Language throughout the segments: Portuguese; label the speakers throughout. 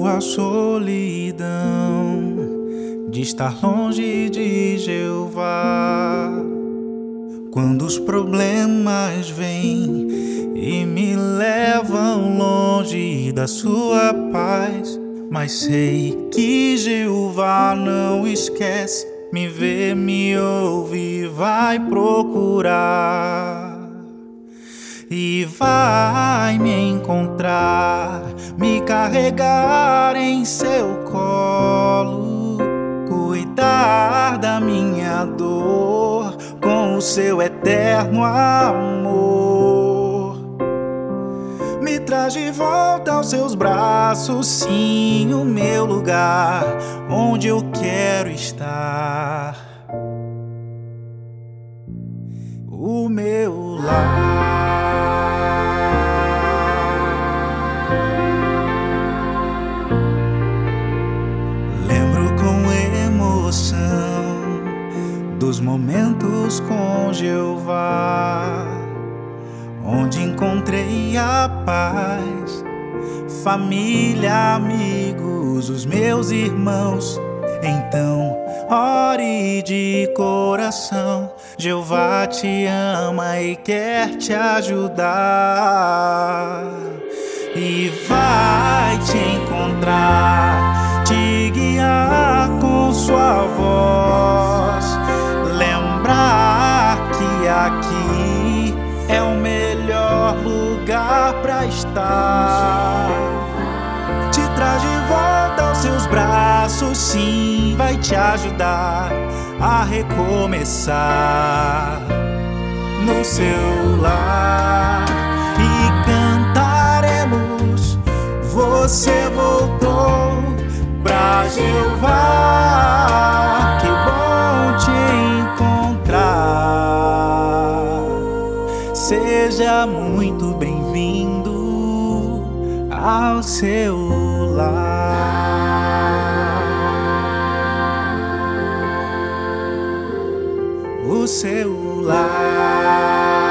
Speaker 1: a solidão de estar longe de Jeová. Quando os problemas vêm e me levam longe da sua paz, mas sei que Jeová não esquece, me vê, me ouve, vai procurar e vai me encontrar, me carregar em seu colo, cuidar da minha dor com o seu eterno amor. Me traz de volta aos seus braços, sim, o meu lugar, onde eu quero estar, o meu lar. Lembro com emoção dos momentos com Jeová, onde encontrei a paz, família, amigos, os meus irmãos. Então, ore de coração, Jeová te ama e quer te ajudar, e vai te encontrar, te guiar com sua voz, lembrar que aqui é o melhor lugar pra estar. Te traz de volta aos seus braços, sim, vai te ajudar a recomeçar no seu lar. E cantaremos, você voltou pra Jeová, que bom te encontrar. Seja muito bem-vindo ao seu lar, o seu lar.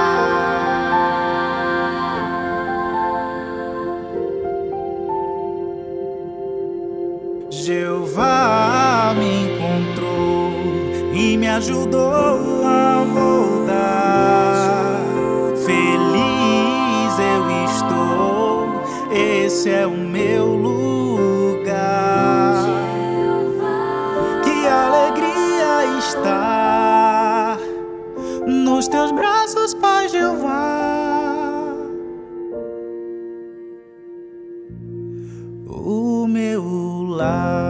Speaker 1: Jeová me encontrou e me ajudou a voltar. Feliz eu estou, esse é o meu lugar. Que alegria estar nos teus braços, Pai Jeová, o meu lar.